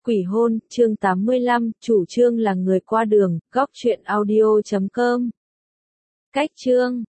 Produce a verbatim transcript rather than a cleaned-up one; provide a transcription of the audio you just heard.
Quỷ hôn, chương tám mươi lăm, chủ trương là người qua đường, góc truyện audio chấm com. Cách chương